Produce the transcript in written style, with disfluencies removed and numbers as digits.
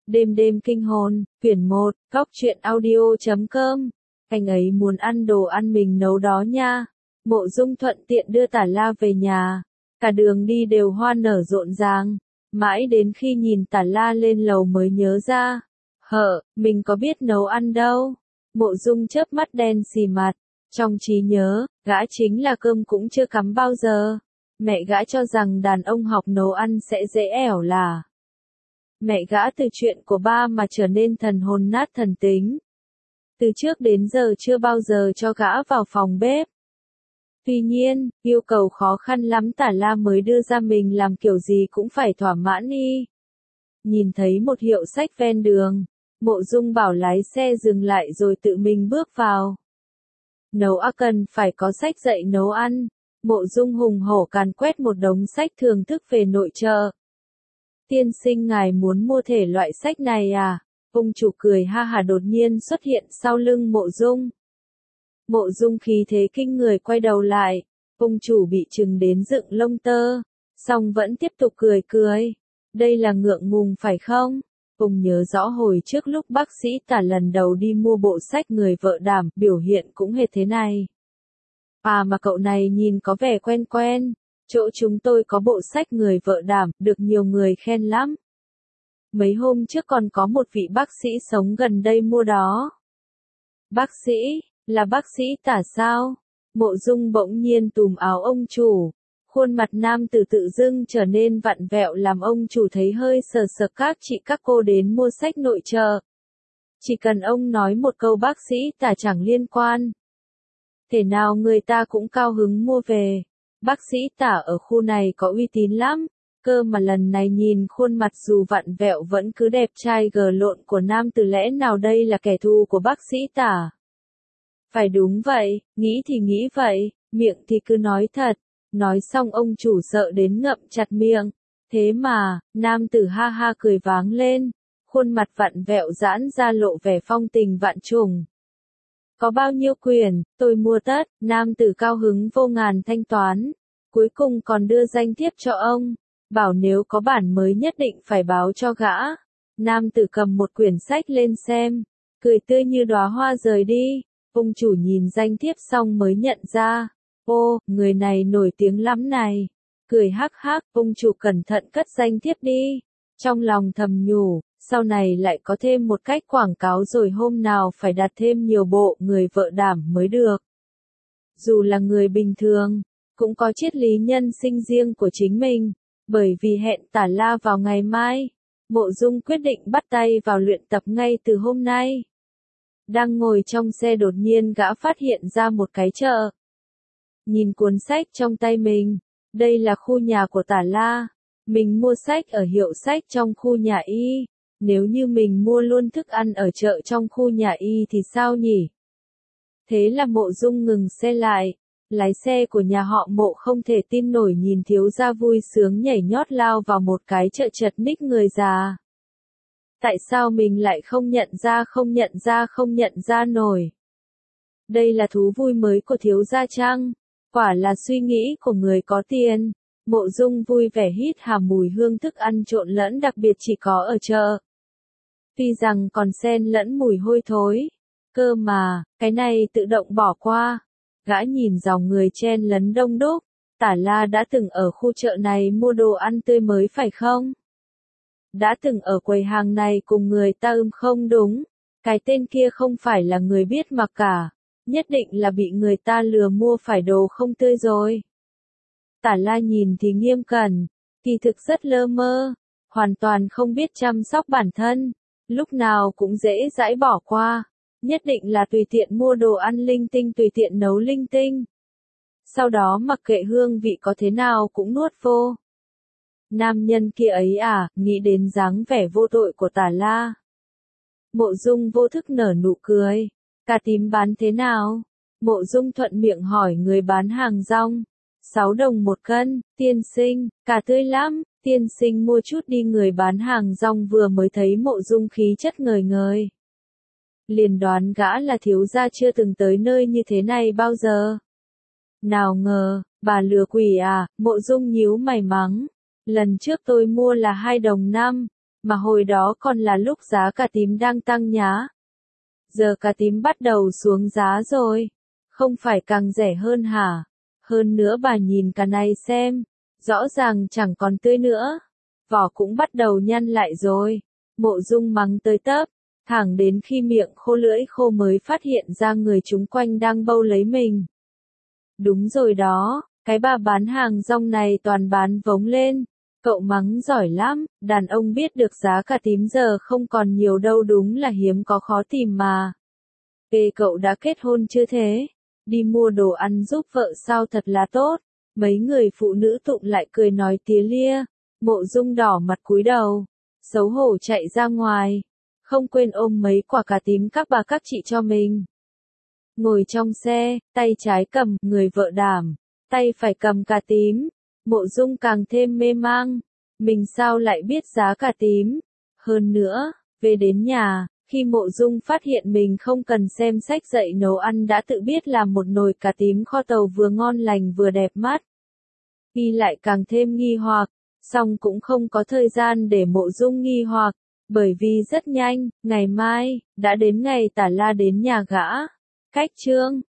Đêm đêm kinh hồn, quyển 1, Cóc truyện audio.com. Anh ấy muốn ăn đồ ăn mình nấu đó nha. Mộ Dung thuận tiện đưa Tả La về nhà. Cả đường đi đều hoa nở rộn ràng. Mãi đến khi nhìn Tả La lên lầu mới nhớ ra. Mình có biết nấu ăn đâu. Mộ Dung chớp mắt đen xì mặt. Trong trí nhớ, gã chính là cơm cũng chưa cắm bao giờ. Mẹ gã cho rằng đàn ông học nấu ăn sẽ dễ ẻo là. Mẹ gã từ chuyện của ba mà trở nên thần hồn nát thần tính. Từ trước đến giờ chưa bao giờ cho gã vào phòng bếp. Tuy nhiên, yêu cầu khó khăn lắm Tả La mới đưa ra mình làm kiểu gì cũng phải thỏa mãn y. Nhìn thấy một hiệu sách ven đường, Mộ Dung bảo lái xe dừng lại rồi tự mình bước vào. Nấu cần phải có sách dạy nấu ăn. Mộ Dung hùng hổ càn quét một đống sách thưởng thức về nội trợ. Tiên sinh ngài muốn mua thể loại sách này à? Ông chủ cười ha hả đột nhiên xuất hiện sau lưng Mộ Dung. Mộ Dung khí thế kinh người quay đầu lại. Ông chủ bị chừng đến dựng lông tơ. Song vẫn tiếp tục cười cười. Đây là ngượng ngùng phải không? Ông nhớ rõ hồi trước lúc bác sĩ Tả lần đầu đi mua bộ sách Người vợ đảm, biểu hiện cũng hệt thế này. À mà cậu này nhìn có vẻ quen quen. Chỗ chúng tôi có bộ sách Người vợ đảm, được nhiều người khen lắm. Mấy hôm trước còn có một vị bác sĩ sống gần đây mua đó. Bác sĩ, là bác sĩ Tả sao? Mộ Dung bỗng nhiên túm áo ông chủ. Khuôn mặt nam tử tự dưng trở nên vặn vẹo làm ông chủ thấy hơi sờ sờ các chị các cô đến mua sách nội trợ. Chỉ cần ông nói một câu bác sĩ Tả chẳng liên quan. Thế nào người ta cũng cao hứng mua về. Bác sĩ Tả ở khu này có uy tín lắm, cơ mà lần này nhìn khuôn mặt dù vặn vẹo vẫn cứ đẹp trai gờ lộn của nam tử lẽ nào đây là kẻ thù của bác sĩ Tả? Phải đúng vậy, nghĩ thì nghĩ vậy, miệng thì cứ nói thật. Nói xong ông chủ sợ đến ngậm chặt miệng. Thế mà, nam tử ha ha cười váng lên, khuôn mặt vặn vẹo giãn ra lộ vẻ phong tình vạn trùng. Có bao nhiêu quyền, tôi mua tất, nam tử cao hứng vô ngàn thanh toán. Cuối cùng còn đưa danh thiếp cho ông, bảo nếu có bản mới nhất định phải báo cho gã. Nam tử cầm một quyển sách lên xem, cười tươi như đóa hoa rời đi. Ông chủ nhìn danh thiếp xong mới nhận ra, ô, người này nổi tiếng lắm này. Cười hắc hắc, ông chủ cẩn thận cất danh thiếp đi. Trong lòng thầm nhủ, sau này lại có thêm một cách quảng cáo rồi hôm nào phải đặt thêm nhiều bộ Người vợ đảm mới được. Dù là người bình thường, cũng có triết lý nhân sinh riêng của chính mình. Bởi vì hẹn Tả La vào ngày mai, Mộ Dung quyết định bắt tay vào luyện tập ngay từ hôm nay. Đang ngồi trong xe đột nhiên gã phát hiện ra một cái chợ. Nhìn cuốn sách trong tay mình, đây là khu nhà của Tả La. Mình mua sách ở hiệu sách trong khu nhà y. Nếu như mình mua luôn thức ăn ở chợ trong khu nhà y thì sao nhỉ? Thế là Mộ Dung ngừng xe lại. Lái xe của nhà họ Mộ không thể tin nổi nhìn thiếu gia vui sướng nhảy nhót lao vào một cái chợ chật ních người già. Tại sao mình lại không nhận ra nổi? Đây là thú vui mới của thiếu gia chăng? Quả là suy nghĩ của người có tiền. Mộ Dung vui vẻ hít hà mùi hương thức ăn trộn lẫn đặc biệt chỉ có ở chợ. Tuy rằng còn xen lẫn mùi hôi thối. Cơ mà, cái này tự động bỏ qua. Gã nhìn dòng người chen lấn đông đúc. Tả La đã từng ở khu chợ này mua đồ ăn tươi mới phải không? Đã từng ở quầy hàng này cùng người ta không đúng. Cái tên kia không phải là người biết mặc cả. Nhất định là bị người ta lừa mua phải đồ không tươi rồi. Tả La nhìn thì nghiêm cẩn, kỳ thực rất lơ mơ, hoàn toàn không biết chăm sóc bản thân, lúc nào cũng dễ dãi bỏ qua, nhất định là tùy tiện mua đồ ăn linh tinh tùy tiện nấu linh tinh. Sau đó mặc kệ hương vị có thế nào cũng nuốt vô. Nam nhân kia ấy à, nghĩ đến dáng vẻ vô tội của Tả La. Mộ Dung vô thức nở nụ cười, cà tím bán thế nào? Mộ Dung thuận miệng hỏi người bán hàng rong. 6 đồng một cân, tiên sinh, cà tươi lắm, tiên sinh mua chút đi. Người bán hàng rong vừa mới thấy Mộ Dung khí chất ngời ngời. Liền đoán gã là thiếu gia chưa từng tới nơi như thế này bao giờ. Nào ngờ, bà lừa quỷ à, Mộ Dung nhíu mày mắng. Lần trước tôi mua là 2 đồng 5, mà hồi đó còn là lúc giá cà tím đang tăng nhá. Giờ cà tím bắt đầu xuống giá rồi, không phải càng rẻ hơn hả? Hơn nữa bà nhìn cả này xem, rõ ràng chẳng còn tươi nữa, vỏ cũng bắt đầu nhăn lại rồi. Mộ Dung mắng tới tấp, thẳng đến khi miệng khô lưỡi khô mới phát hiện ra người chúng quanh đang bâu lấy mình. Đúng rồi đó, cái bà bán hàng rong này toàn bán vống lên. Cậu mắng giỏi lắm, đàn ông biết được giá cà tím giờ không còn nhiều đâu, đúng là hiếm có khó tìm mà. Ê, cậu đã kết hôn chưa thế? Đi mua đồ ăn giúp vợ sao thật là tốt. Mấy người phụ nữ tụng lại cười nói tía lia. Mộ Dung đỏ mặt cúi đầu, xấu hổ chạy ra ngoài, không quên ôm mấy quả cà tím các bà các chị cho mình. Ngồi trong xe, tay trái cầm người vợ đảm, tay phải cầm cà tím. Mộ Dung càng thêm mê mang, mình sao lại biết giá cà tím. Hơn nữa, về đến nhà, khi Mộ Dung phát hiện mình không cần xem sách dạy nấu ăn đã tự biết làm một nồi cà tím kho tàu vừa ngon lành vừa đẹp mắt. Y lại càng thêm nghi hoặc, song cũng không có thời gian để Mộ Dung nghi hoặc, bởi vì rất nhanh, ngày mai, đã đến ngày Tả La đến nhà gã. Cách chương